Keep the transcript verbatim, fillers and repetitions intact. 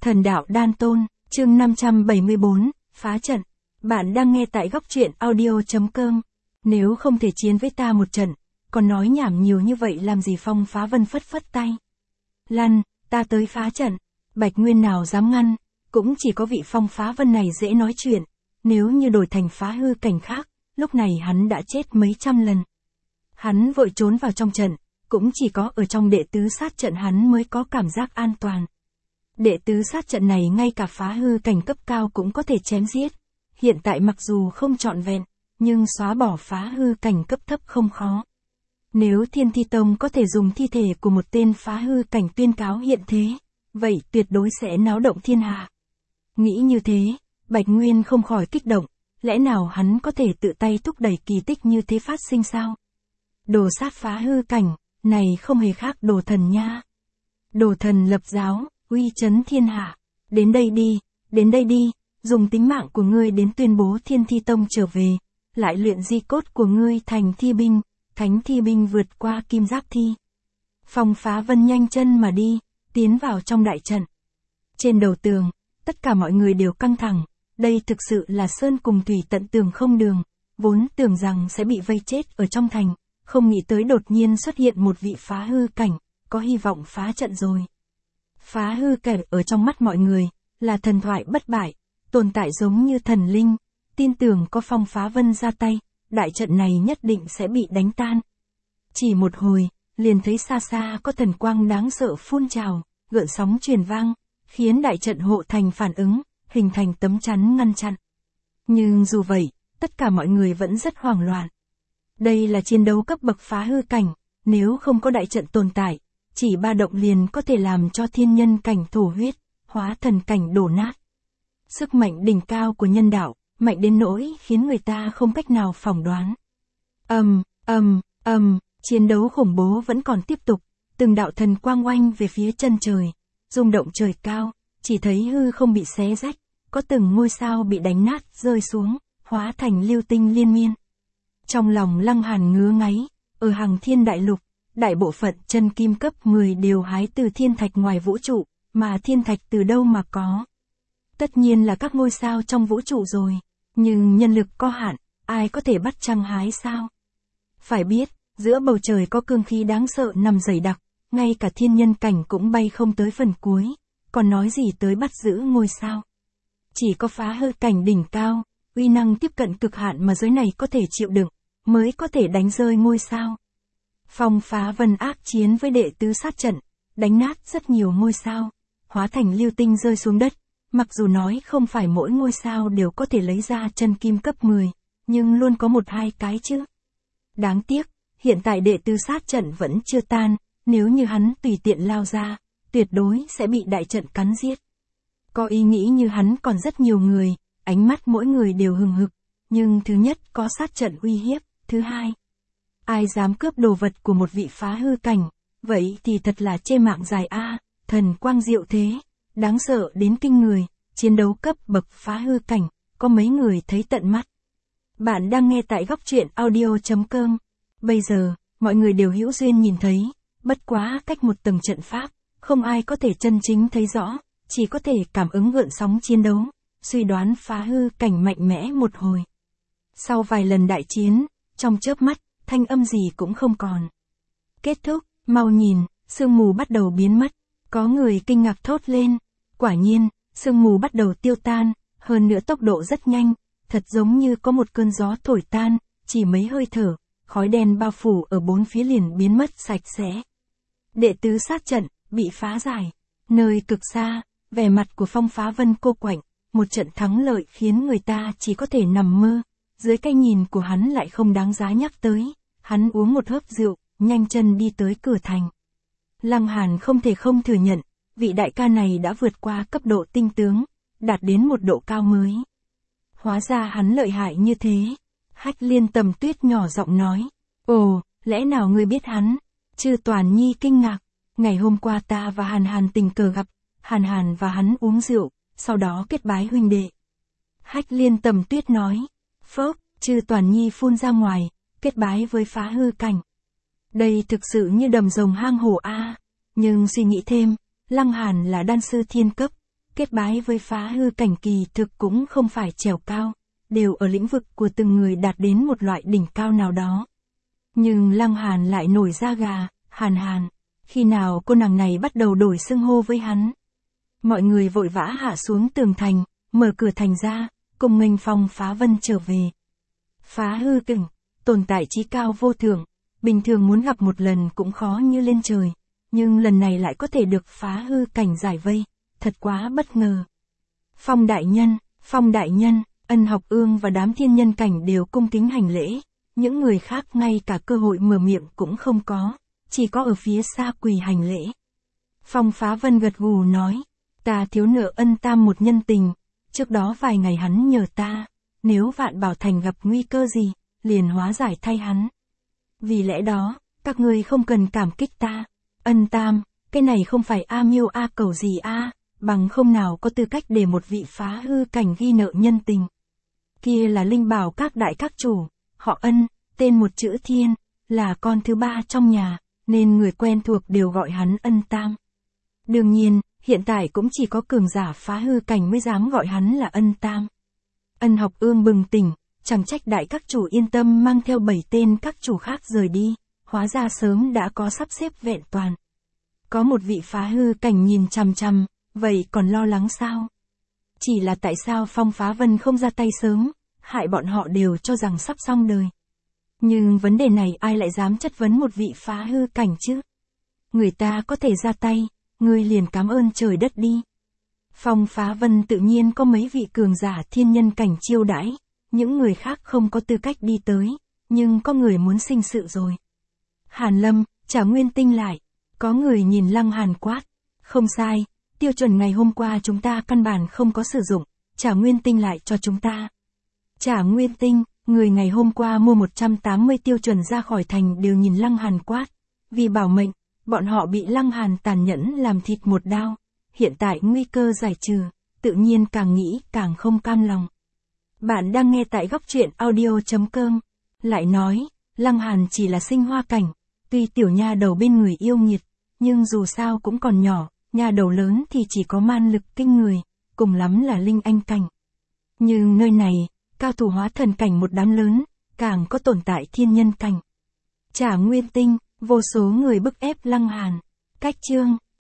Thần đạo đan tôn, chương năm trăm bảy mươi bốn, phá trận. Bạn đang nghe tại góc truyện audio.com. Nếu không thể chiến với ta một trận, còn nói nhảm nhiều như vậy làm gì? Phong Phá Vân phất phất tay. Lăn, ta tới phá trận. Bạch Nguyên nào dám ngăn, cũng chỉ có vị Phong Phá Vân này dễ nói chuyện. Nếu như đổi thành phá hư cảnh khác, lúc này hắn đã chết mấy trăm lần. Hắn vội trốn vào trong trận, cũng chỉ có ở trong đệ tứ sát trận hắn mới có cảm giác an toàn. Đệ tứ sát trận này ngay cả phá hư cảnh cấp cao cũng có thể chém giết. Hiện tại mặc dù không trọn vẹn, nhưng xóa bỏ phá hư cảnh cấp thấp không khó. Nếu Thiên Thi Tông có thể dùng thi thể của một tên phá hư cảnh tuyên cáo hiện thế, vậy tuyệt đối sẽ náo động thiên hạ. Nghĩ như thế, Bạch Nguyên không khỏi kích động, lẽ nào hắn có thể tự tay thúc đẩy kỳ tích như thế phát sinh sao? Đồ sát phá hư cảnh, này không hề khác đồ thần nha. Đồ thần lập giáo, uy chấn thiên hạ. Đến đây đi, đến đây đi, dùng tính mạng của ngươi đến tuyên bố Thiên Thi Tông trở về, lại luyện di cốt của ngươi thành thi binh, thánh thi binh vượt qua kim giáp thi. Phong Phá Vân nhanh chân mà đi, tiến vào trong đại trận. Trên đầu tường, tất cả mọi người đều căng thẳng, đây thực sự là sơn cùng thủy tận tường không đường, vốn tưởng rằng sẽ bị vây chết ở trong thành, không nghĩ tới đột nhiên xuất hiện một vị phá hư cảnh, có hy vọng phá trận rồi. Phá hư cảnh ở trong mắt mọi người, là thần thoại bất bại, tồn tại giống như thần linh, tin tưởng có Phong Phá Vân ra tay, đại trận này nhất định sẽ bị đánh tan. Chỉ một hồi, liền thấy xa xa có thần quang đáng sợ phun trào, gợn sóng truyền vang, khiến đại trận hộ thành phản ứng, hình thành tấm chắn ngăn chặn. Nhưng dù vậy, tất cả mọi người vẫn rất hoảng loạn. Đây là chiến đấu cấp bậc phá hư cảnh, nếu không có đại trận tồn tại, chỉ ba động liền có thể làm cho thiên nhân cảnh thổ huyết, hóa thần cảnh đổ nát. Sức mạnh đỉnh cao của nhân đạo, mạnh đến nỗi khiến người ta không cách nào phỏng đoán. Ầm, ầm, ầm, chiến đấu khủng bố vẫn còn tiếp tục, từng đạo thần quang oanh về phía chân trời, rung động trời cao, chỉ thấy hư không bị xé rách, có từng ngôi sao bị đánh nát rơi xuống, hóa thành lưu tinh liên miên. Trong lòng Lăng Hàn ngứa ngáy, ở Hằng Thiên Đại Lục, đại bộ phận chân kim cấp mười đều hái từ thiên thạch ngoài vũ trụ, mà thiên thạch từ đâu mà có? Tất nhiên là các ngôi sao trong vũ trụ rồi, nhưng nhân lực có hạn, ai có thể bắt chăng hái sao? Phải biết, giữa bầu trời có cương khí đáng sợ nằm dày đặc, ngay cả thiên nhân cảnh cũng bay không tới phần cuối, còn nói gì tới bắt giữ ngôi sao? Chỉ có phá hư cảnh đỉnh cao, uy năng tiếp cận cực hạn mà giới này có thể chịu đựng, mới có thể đánh rơi ngôi sao. Phong Phá Vân ác chiến với đệ tứ sát trận, đánh nát rất nhiều ngôi sao, hóa thành lưu tinh rơi xuống đất, mặc dù nói không phải mỗi ngôi sao đều có thể lấy ra chân kim cấp mười, nhưng luôn có một hai cái chứ. Đáng tiếc, hiện tại đệ tứ sát trận vẫn chưa tan, nếu như hắn tùy tiện lao ra, tuyệt đối sẽ bị đại trận cắn giết. Có ý nghĩ như hắn còn rất nhiều người, ánh mắt mỗi người đều hừng hực, nhưng thứ nhất có sát trận uy hiếp, thứ hai, ai dám cướp đồ vật của một vị phá hư cảnh, vậy thì thật là chê mạng dài a, thần quang diệu thế, đáng sợ đến kinh người, chiến đấu cấp bậc phá hư cảnh, có mấy người thấy tận mắt. Bạn đang nghe tại góc truyện audio.com. Bây giờ, mọi người đều hữu duyên nhìn thấy, bất quá cách một tầng trận pháp, không ai có thể chân chính thấy rõ, chỉ có thể cảm ứng gợn sóng chiến đấu, suy đoán phá hư cảnh mạnh mẽ một hồi. Sau vài lần đại chiến, trong chớp mắt, thanh âm gì cũng không còn. Kết thúc, mau nhìn, sương mù bắt đầu biến mất, có người kinh ngạc thốt lên, quả nhiên, sương mù bắt đầu tiêu tan, hơn nữa tốc độ rất nhanh, thật giống như có một cơn gió thổi tan, chỉ mấy hơi thở, khói đen bao phủ ở bốn phía liền biến mất sạch sẽ. Đệ tứ sát trận, bị phá giải, nơi cực xa, vẻ mặt của Phong Phá Vân cô quạnh, một trận thắng lợi khiến người ta chỉ có thể nằm mơ, dưới cái nhìn của hắn lại không đáng giá nhắc tới, hắn uống một hớp rượu, nhanh chân đi tới cửa thành. Lăng Hàn không thể không thừa nhận, vị đại ca này đã vượt qua cấp độ tinh tướng, đạt đến một độ cao mới. Hóa ra hắn lợi hại như thế. Hách Liên Tầm Tuyết nhỏ giọng nói, ồ, lẽ nào ngươi biết hắn? Chư Toàn Nhi kinh ngạc, ngày hôm qua ta và Hàn Hàn tình cờ gặp, Hàn Hàn và hắn uống rượu, sau đó kết bái huynh đệ. Hách Liên Tầm Tuyết nói, phốc, Chư Toàn Nhi phun ra ngoài, kết bái với phá hư cảnh. Đây thực sự như đầm rồng hang hổ a. Nhưng suy nghĩ thêm, Lăng Hàn là đan sư thiên cấp, kết bái với phá hư cảnh kỳ thực cũng không phải trèo cao, đều ở lĩnh vực của từng người đạt đến một loại đỉnh cao nào đó. Nhưng Lăng Hàn lại nổi da gà, Hàn Hàn, khi nào cô nàng này bắt đầu đổi xưng hô với hắn. Mọi người vội vã hạ xuống tường thành, mở cửa thành ra, cùng nghênh Phong Phá Vân trở về. Phá hư cảnh, tồn tại trí cao vô thượng, bình thường muốn gặp một lần cũng khó như lên trời, nhưng lần này lại có thể được phá hư cảnh giải vây, thật quá bất ngờ. Phong đại nhân, Phong đại nhân, Ân Học Ương và đám thiên nhân cảnh đều cung kính hành lễ, những người khác ngay cả cơ hội mở miệng cũng không có, chỉ có ở phía xa quỳ hành lễ. Phong Phá Vân gật gù nói, ta thiếu nợ Ân Tam một nhân tình, trước đó vài ngày hắn nhờ ta, nếu Vạn Bảo Thành gặp nguy cơ gì, liền hóa giải thay hắn. Vì lẽ đó, các ngươi không cần cảm kích ta. Ân Tam, cái này không phải a miêu a cầu gì a, bằng không nào có tư cách để một vị phá hư cảnh ghi nợ nhân tình. Kia là linh bảo các đại các chủ, họ Ân, tên một chữ Thiên, là con thứ ba trong nhà, nên người quen thuộc đều gọi hắn Ân Tam. Đương nhiên, hiện tại cũng chỉ có cường giả phá hư cảnh mới dám gọi hắn là Ân Tam. Ân Học Ương bừng tỉnh, chẳng trách đại các chủ yên tâm mang theo bảy tên các chủ khác rời đi, hóa ra sớm đã có sắp xếp vẹn toàn. Có một vị phá hư cảnh nhìn chằm chằm, vậy còn lo lắng sao? Chỉ là tại sao Phong Phá Vân không ra tay sớm, hại bọn họ đều cho rằng sắp xong đời. Nhưng vấn đề này ai lại dám chất vấn một vị phá hư cảnh chứ? Người ta có thể ra tay, ngươi liền cảm ơn trời đất đi. Phong Phá Vân tự nhiên có mấy vị cường giả thiên nhân cảnh chiêu đãi, những người khác không có tư cách đi tới, nhưng có người muốn sinh sự rồi. Hàn Lâm, trả nguyên tinh lại, có người nhìn Lăng Hàn quát, không sai, tiêu chuẩn ngày hôm qua chúng ta căn bản không có sử dụng, trả nguyên tinh lại cho chúng ta. Trả nguyên tinh, người ngày hôm qua mua một trăm tám mươi tiêu chuẩn ra khỏi thành đều nhìn Lăng Hàn quát, vì bảo mệnh, bọn họ bị Lăng Hàn tàn nhẫn làm thịt một đao, hiện tại nguy cơ giải trừ, tự nhiên càng nghĩ càng không cam lòng. Bạn đang nghe tại góc truyện audio chấm com, lại nói, Lăng Hàn chỉ là sinh hoa cảnh, tuy tiểu nha đầu bên người yêu nghiệt, nhưng dù sao cũng còn nhỏ, nha đầu lớn thì chỉ có man lực kinh người, cùng lắm là linh anh cảnh. Nhưng nơi này, cao thủ hóa thần cảnh một đám lớn, càng có tồn tại thiên nhân cảnh. Trả nguyên tinh, vô số người bức ép Lăng Hàn. Cách chương